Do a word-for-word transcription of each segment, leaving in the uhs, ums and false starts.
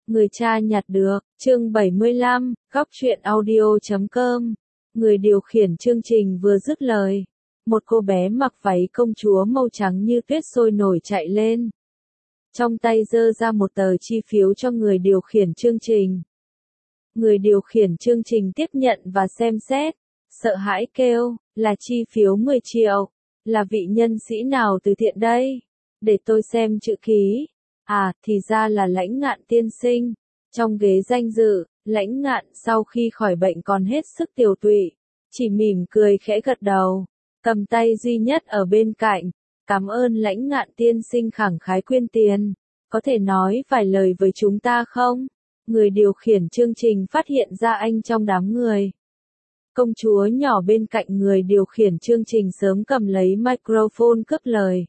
Người cha nhặt được, chương bảy mươi lăm, góc truyện audio chấm com. Người điều khiển chương trình vừa dứt lời. Một cô bé mặc váy công chúa màu trắng như tuyết sôi nổi chạy lên. Trong tay giơ ra một tờ chi phiếu cho người điều khiển chương trình. Người điều khiển chương trình tiếp nhận và xem xét. Sợ hãi kêu, là chi phiếu mười triệu. Là vị nhân sĩ nào từ thiện đây? Để tôi xem chữ ký. À, thì ra là Lãnh Ngạn tiên sinh. Trong ghế danh dự, Lãnh Ngạn sau khi khỏi bệnh còn hết sức tiều tụy, chỉ mỉm cười khẽ gật đầu, cầm tay duy nhất ở bên cạnh. Cảm ơn Lãnh Ngạn tiên sinh khẳng khái quyên tiền. Có thể nói vài lời với chúng ta không? Người điều khiển chương trình phát hiện ra anh trong đám người. Công chúa nhỏ bên cạnh người điều khiển chương trình sớm cầm lấy microphone cướp lời.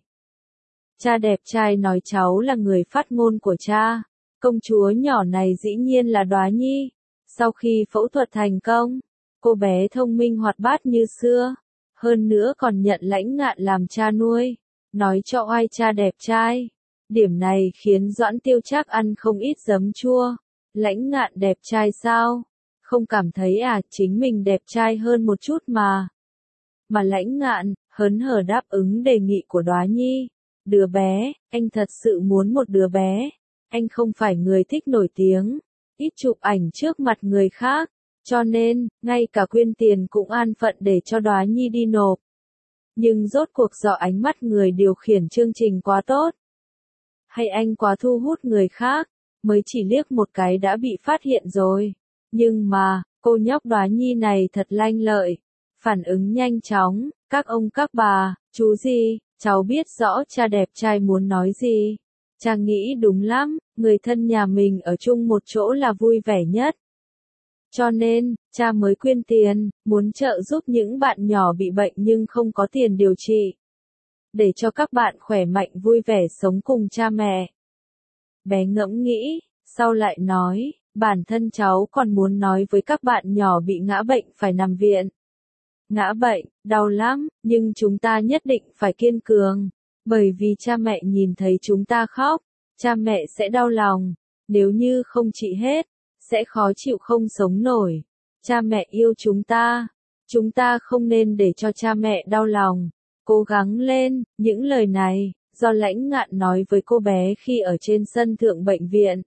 Cha đẹp trai nói cháu là người phát ngôn của cha. Công chúa nhỏ này dĩ nhiên là Đóa Nhi. Sau khi phẫu thuật thành công, cô bé thông minh hoạt bát như xưa. Hơn nữa còn nhận Lãnh Ngạn làm cha nuôi. Nói cho oai cha đẹp trai. Điểm này khiến Doãn Tiêu Trác ăn không ít giấm chua. Lãnh Ngạn đẹp trai sao? Không cảm thấy à, chính mình đẹp trai hơn một chút mà. Mà Lãnh Ngạn, hớn hở đáp ứng đề nghị của Đóa Nhi. Đứa bé, anh thật sự muốn một đứa bé. Anh không phải người thích nổi tiếng, ít chụp ảnh trước mặt người khác, cho nên, ngay cả quyên tiền cũng an phận để cho Đóa Nhi đi nộp. Nhưng rốt cuộc do ánh mắt người điều khiển chương trình quá tốt. Hay anh quá thu hút người khác, mới chỉ liếc một cái đã bị phát hiện rồi. Nhưng mà, cô nhóc Đóa Nhi này thật lanh lợi, phản ứng nhanh chóng, các ông các bà, chú gì, cháu biết rõ cha đẹp trai muốn nói gì. Cha nghĩ đúng lắm, người thân nhà mình ở chung một chỗ là vui vẻ nhất. Cho nên, cha mới quyên tiền, muốn trợ giúp những bạn nhỏ bị bệnh nhưng không có tiền điều trị. Để cho các bạn khỏe mạnh vui vẻ sống cùng cha mẹ. Bé ngẫm nghĩ, sau lại nói, bản thân cháu còn muốn nói với các bạn nhỏ bị ngã bệnh phải nằm viện. Ngã bệnh, đau lắm, nhưng chúng ta nhất định phải kiên cường. Bởi vì cha mẹ nhìn thấy chúng ta khóc, cha mẹ sẽ đau lòng. Nếu như không trị hết, sẽ khó chịu không sống nổi. Cha mẹ yêu chúng ta. Chúng ta không nên để cho cha mẹ đau lòng. Cố gắng lên, những lời này, do Lãnh Ngạn nói với cô bé khi ở trên sân thượng bệnh viện.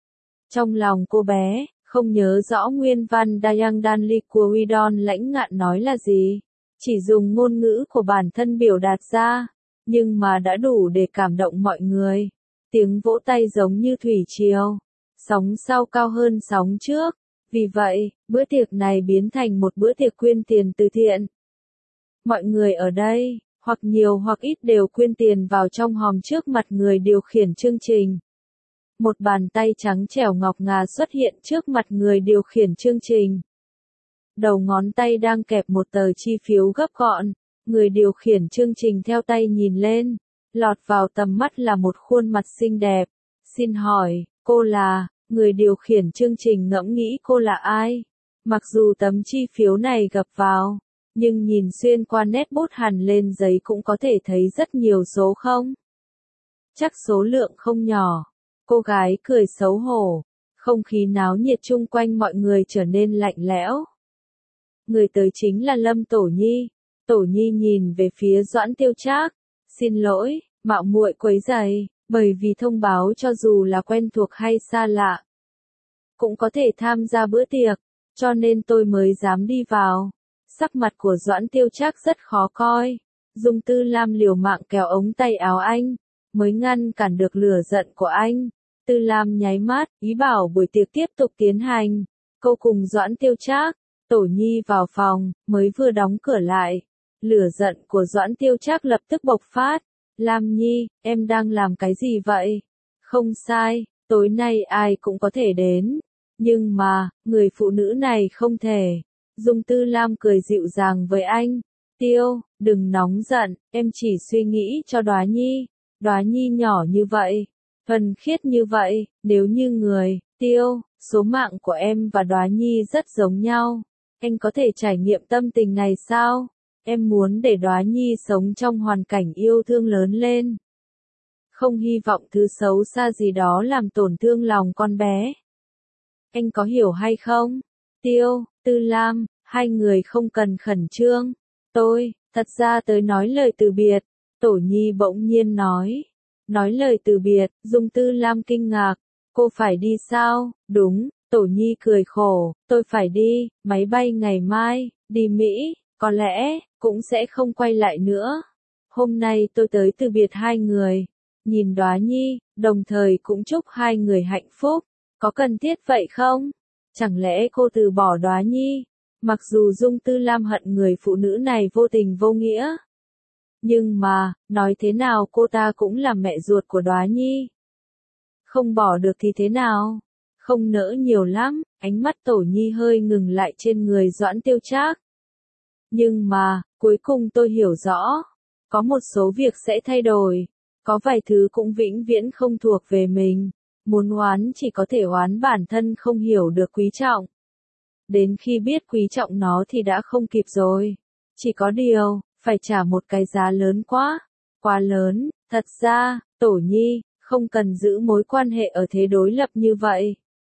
Trong lòng cô bé, không nhớ rõ nguyên văn Dayang Danli của Widon Lãnh Ngạn nói là gì. Chỉ dùng ngôn ngữ của bản thân biểu đạt ra. Nhưng mà đã đủ để cảm động mọi người. Tiếng vỗ tay giống như thủy triều. Sóng sau cao hơn sóng trước. Vì vậy, bữa tiệc này biến thành một bữa tiệc quyên tiền từ thiện. Mọi người ở đây, hoặc nhiều hoặc ít đều quyên tiền vào trong hòm trước mặt người điều khiển chương trình. Một bàn tay trắng trẻo ngọc ngà xuất hiện trước mặt người điều khiển chương trình. Đầu ngón tay đang kẹp một tờ chi phiếu gấp gọn. Người điều khiển chương trình theo tay nhìn lên, lọt vào tầm mắt là một khuôn mặt xinh đẹp. Xin hỏi, cô là, người điều khiển chương trình ngẫm nghĩ cô là ai? Mặc dù tấm chi phiếu này gập vào, nhưng nhìn xuyên qua nét bút hằn lên giấy cũng có thể thấy rất nhiều số không? Chắc số lượng không nhỏ. Cô gái cười xấu hổ, không khí náo nhiệt chung quanh mọi người trở nên lạnh lẽo. Người tới chính là Lâm Tổ Nhi. Tổ Nhi nhìn về phía Doãn Tiêu Trác, xin lỗi, mạo muội quấy rầy, bởi vì thông báo cho dù là quen thuộc hay xa lạ, cũng có thể tham gia bữa tiệc, cho nên tôi mới dám đi vào. Sắc mặt của Doãn Tiêu Trác rất khó coi, Dung Tư Lam liều mạng kéo ống tay áo anh, mới ngăn cản được lửa giận của anh. Tư Lam nháy mắt, ý bảo buổi tiệc tiếp tục tiến hành. Cô cùng Doãn Tiêu Trác, Tổ Nhi vào phòng, mới vừa đóng cửa lại. Lửa giận của Doãn Tiêu Trác lập tức bộc phát. Lam Nhi, em đang làm cái gì vậy? Không sai, tối nay ai cũng có thể đến. Nhưng mà, người phụ nữ này không thể. Dung Tư Lam cười dịu dàng với anh. Tiêu, đừng nóng giận, em chỉ suy nghĩ cho Đóa Nhi. Đóa Nhi nhỏ như vậy, thuần khiết như vậy, nếu như người, Tiêu, số mạng của em và Đóa Nhi rất giống nhau. Anh có thể trải nghiệm tâm tình này sao? Em muốn để Đóa Nhi sống trong hoàn cảnh yêu thương lớn lên. không hy vọng thứ xấu xa gì đó làm tổn thương lòng con bé. Anh có hiểu hay không? Tiêu, Tư Lam, hai người không cần khẩn trương. Tôi, thật ra tới nói lời từ biệt. Tổ Nhi bỗng nhiên nói. Nói lời từ biệt, Dung Tư Lam kinh ngạc. Cô phải đi sao? Đúng, Tổ Nhi cười khổ. Tôi phải đi, máy bay ngày mai, đi Mỹ, có lẽ, cũng sẽ không quay lại nữa. Hôm nay tôi tới từ biệt hai người. Nhìn Đóa Nhi, đồng thời cũng chúc hai người hạnh phúc. Có cần thiết vậy không? Chẳng lẽ cô từ bỏ Đóa Nhi? Mặc dù Dung Tư Lam hận người phụ nữ này vô tình vô nghĩa. Nhưng mà, nói thế nào cô ta cũng là mẹ ruột của Đóa Nhi. Không bỏ được thì thế nào? Không nỡ nhiều lắm, ánh mắt Tổ Nhi hơi ngừng lại trên người Doãn Tiêu Trác. Nhưng mà, cuối cùng tôi hiểu rõ. Có một số việc sẽ thay đổi. Có vài thứ cũng vĩnh viễn không thuộc về mình. Muốn oán chỉ có thể oán bản thân không hiểu được quý trọng. Đến khi biết quý trọng nó thì đã không kịp rồi. Chỉ có điều, phải trả một cái giá lớn quá. Quá lớn, thật ra, Tổ Nhi, không cần giữ mối quan hệ ở thế đối lập như vậy.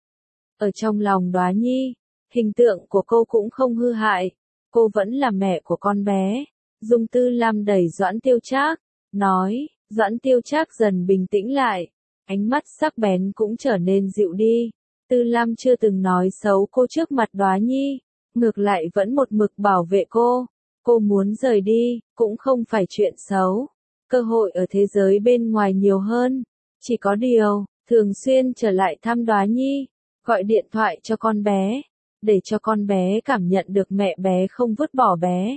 Ở trong lòng Đóa Nhi, hình tượng của cô cũng không hư hại. Cô vẫn là mẹ của con bé. Dung Tư Lam đẩy Doãn Tiêu Trác, nói, Doãn Tiêu Trác dần bình tĩnh lại. Ánh mắt sắc bén cũng trở nên dịu đi. Tư Lam chưa từng nói xấu cô trước mặt Đóa Nhi, ngược lại vẫn một mực bảo vệ cô. Cô muốn rời đi, cũng không phải chuyện xấu. Cơ hội ở thế giới bên ngoài nhiều hơn. Chỉ có điều, thường xuyên trở lại thăm Đóa Nhi, gọi điện thoại cho con bé, để cho con bé cảm nhận được mẹ bé không vứt bỏ bé.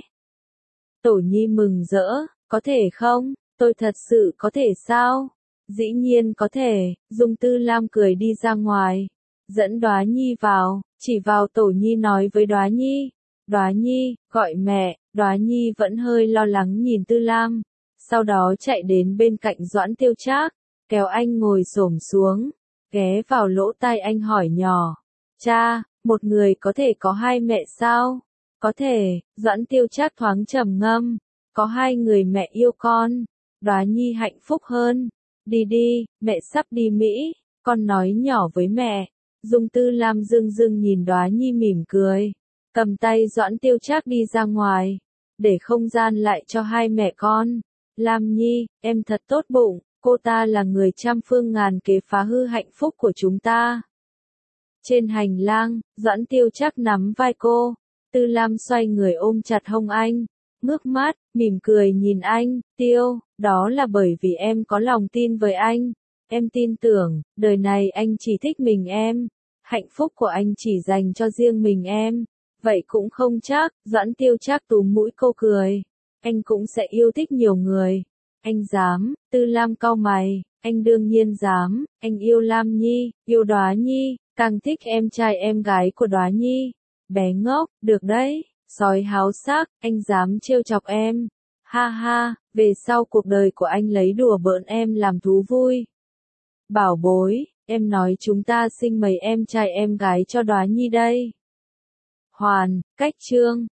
Tổ Nhi mừng rỡ, có thể không? Tôi thật sự có thể sao? Dĩ nhiên có thể, Dung Tư Lam cười đi ra ngoài, dẫn Đóa Nhi vào, chỉ vào Tổ Nhi nói với Đóa Nhi. Đóa Nhi, gọi mẹ. Đóa Nhi vẫn hơi lo lắng nhìn Tư Lam, sau đó chạy đến bên cạnh Doãn Tiêu Trác, kéo anh ngồi xổm xuống, ghé vào lỗ tai anh hỏi nhỏ. Cha, một người có thể có hai mẹ sao? Có thể, Doãn Tiêu Trác thoáng trầm ngâm, có hai người mẹ yêu con. Đóa Nhi hạnh phúc hơn. Đi đi, mẹ sắp đi Mỹ, con nói nhỏ với mẹ. Dung Tư Lam dưng dưng nhìn Đóa Nhi mỉm cười, cầm tay Doãn Tiêu Trác đi ra ngoài, để không gian lại cho hai mẹ con. Lam Nhi, em thật tốt bụng, cô ta là người trăm phương ngàn kế phá hư hạnh phúc của chúng ta. Trên hành lang, Doãn Tiêu Trác nắm vai cô, Tư Lam xoay người ôm chặt hông anh, ngước mắt, mỉm cười nhìn anh. Tiêu, đó là bởi vì em có lòng tin với anh. Em tin tưởng, đời này anh chỉ thích mình em. Hạnh phúc của anh chỉ dành cho riêng mình em. Vậy cũng không chắc, Doãn Tiêu Trác túm mũi cô cười. Anh cũng sẽ yêu thích nhiều người. Anh dám, Tư Lam cau mày, anh đương nhiên dám, anh yêu Lam Nhi, yêu Đóa Nhi, càng thích em trai em gái của Đóa Nhi. Bé ngốc, được đấy, sói háo sắc, anh dám trêu chọc em. Ha ha, về sau cuộc đời của anh lấy đùa bỡn em làm thú vui. Bảo bối, em nói chúng ta sinh mấy em trai em gái cho Đóa Nhi đây. Hoàn, cách chương.